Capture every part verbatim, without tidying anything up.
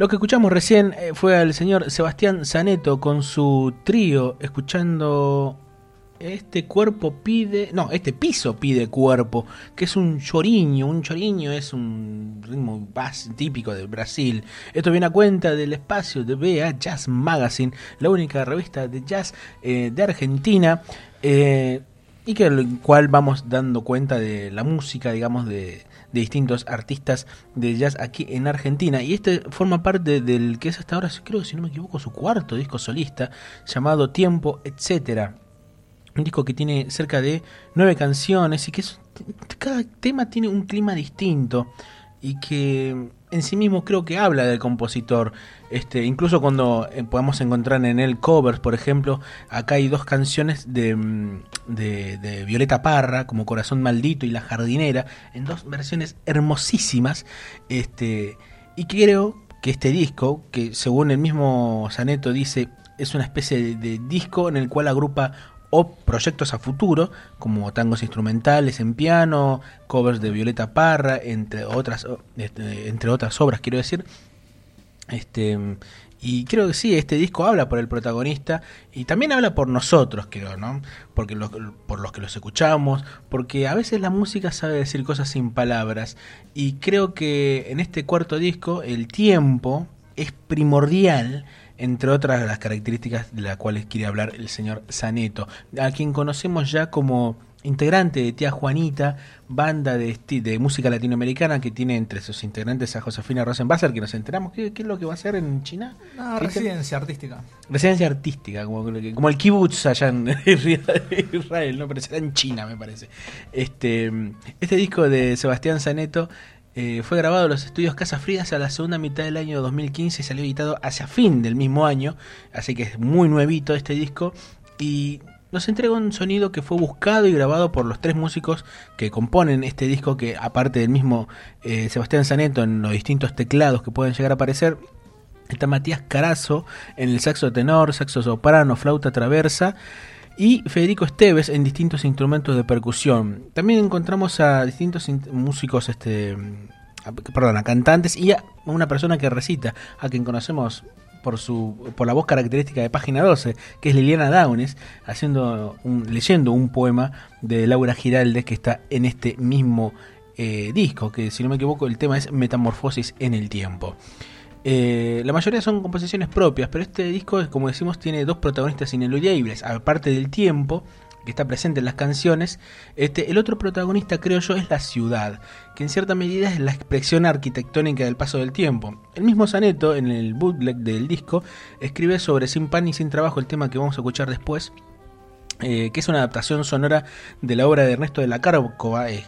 Lo que escuchamos recién eh, fue al señor Sebastián Zaneto con su trío, escuchando Este cuerpo pide... No, este piso pide cuerpo, que es un choriño. Un choriño es un ritmo bas, típico de Brasil. Esto viene a cuenta del espacio de B A Jazz Magazine, la única revista de jazz eh, de Argentina, eh, y que el cual vamos dando cuenta de la música, digamos, de... de distintos artistas de jazz aquí en Argentina, y este forma parte del que es hasta ahora, creo que si no me equivoco, su cuarto disco solista, llamado Tiempo, etcétera. Un disco que tiene cerca de nueve canciones y que es, cada tema tiene un clima distinto y que en sí mismo creo que habla del compositor. Este, incluso cuando eh, podamos encontrar en él covers, por ejemplo, acá hay dos canciones de, de, de Violeta Parra, como Corazón Maldito y La Jardinera, en dos versiones hermosísimas. Este, y creo que este disco, que según el mismo Zaneto dice, es una especie de, de disco en el cual agrupa o proyectos a futuro, como tangos instrumentales en piano, covers de Violeta Parra, entre otras, este, entre otras obras, quiero decir. Este, y creo que sí, este disco habla por el protagonista y también habla por nosotros, creo, ¿no? Porque los, por los que los escuchamos, porque a veces la música sabe decir cosas sin palabras, y creo que en este cuarto disco el tiempo es primordial, entre otras de las características de las cuales quiere hablar el señor Zaneto, a quien conocemos ya como integrante de Tía Juanita, banda de, esti- de música latinoamericana que tiene entre sus integrantes a Josefina Rosenbasser, que nos enteramos qué, qué es lo que va a hacer en China. No, residencia artística. Residencia artística, como, como el kibutz allá en Israel, no, pero será en China, me parece. Este, este disco de Sebastián Zaneto Eh, fue grabado en los estudios Casa Frías a la segunda mitad del año dos mil quince y salió editado hacia fin del mismo año, así que es muy nuevito este disco, y nos entrega un sonido que fue buscado y grabado por los tres músicos que componen este disco, que aparte del mismo eh, Sebastián Zaneto en los distintos teclados que pueden llegar a aparecer, está Matías Carazo en el saxo tenor, saxo soprano, flauta traversa, y Federico Esteves en distintos instrumentos de percusión. También encontramos a distintos in- músicos, este, a, perdón, a cantantes y a una persona que recita, a quien conocemos por su por la voz característica de Página doce, que es Liliana Downes, haciendo un, leyendo un poema de Laura Giraldes que está en este mismo eh, disco, que si no me equivoco el tema es Metamorfosis en el tiempo. Eh, la mayoría son composiciones propias, pero este disco, como decimos, tiene dos protagonistas ineludibles, aparte del tiempo que está presente en las canciones. Este, el otro protagonista, creo yo, es la ciudad, que en cierta medida es la expresión arquitectónica del paso del tiempo. El mismo Zaneto, en el bootleg del disco, escribe sobre Sin pan y sin trabajo, el tema que vamos a escuchar después, eh, que es una adaptación sonora de la obra de Ernesto de la Cárcova, eh,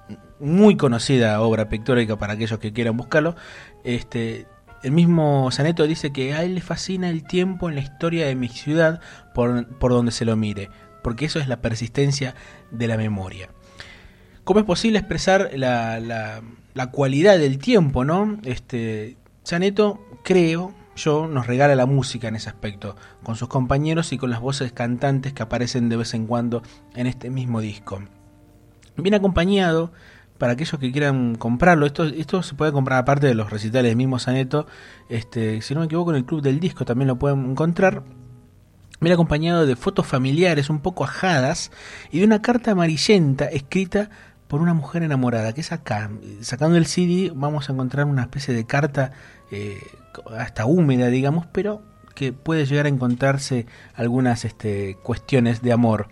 muy conocida obra pictórica para aquellos que quieran buscarlo. Este... El mismo Zaneto dice que a él le fascina el tiempo en la historia de mi ciudad por, por donde se lo mire, porque eso es la persistencia de la memoria. ¿Cómo es posible expresar la, la, la cualidad del tiempo, no? Este, Zaneto, creo yo, nos regala la música en ese aspecto, con sus compañeros y con las voces cantantes que aparecen de vez en cuando en este mismo disco. Viene acompañado, para aquellos que quieran comprarlo, esto, esto se puede comprar aparte de los recitales del mismo Zaneto, este, si no me equivoco en el Club del Disco también lo pueden encontrar. Viene acompañado de fotos familiares un poco ajadas y de una carta amarillenta escrita por una mujer enamorada, que es acá. Sacando el C D vamos a encontrar una especie de carta eh, hasta húmeda, digamos, pero que puede llegar a encontrarse algunas este, cuestiones de amor.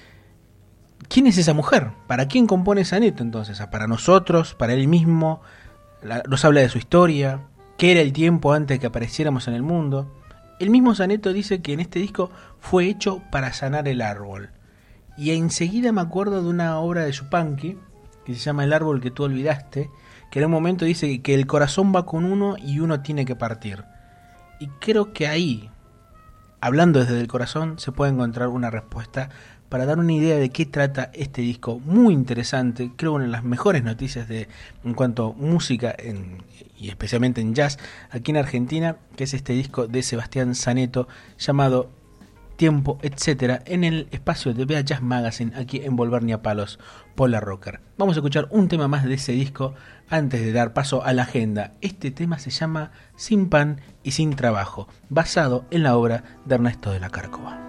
¿Quién es esa mujer? ¿Para quién compone Zaneto entonces? ¿Para nosotros? ¿Para él mismo? La, nos habla de su historia. ¿Qué era el tiempo antes de que apareciéramos en el mundo? El mismo Zaneto dice que en este disco fue hecho para sanar el árbol. Y enseguida me acuerdo de una obra de Yupanqui que se llama El árbol que tú olvidaste, que en un momento dice que el corazón va con uno y uno tiene que partir. Y creo que ahí, hablando desde el corazón, se puede encontrar una respuesta para dar una idea de qué trata este disco muy interesante, creo una de las mejores noticias de en cuanto a música en, y especialmente en jazz aquí en Argentina, que es este disco de Sebastián Zaneto llamado tiempo, etcétera, en el espacio de Bea Jazz Magazine, aquí en Volver ni a Palos, Pola Rocker. Vamos a escuchar un tema más de ese disco antes de dar paso a la agenda. Este tema se llama Sin pan y sin trabajo, basado en la obra de Ernesto de la Cárcova.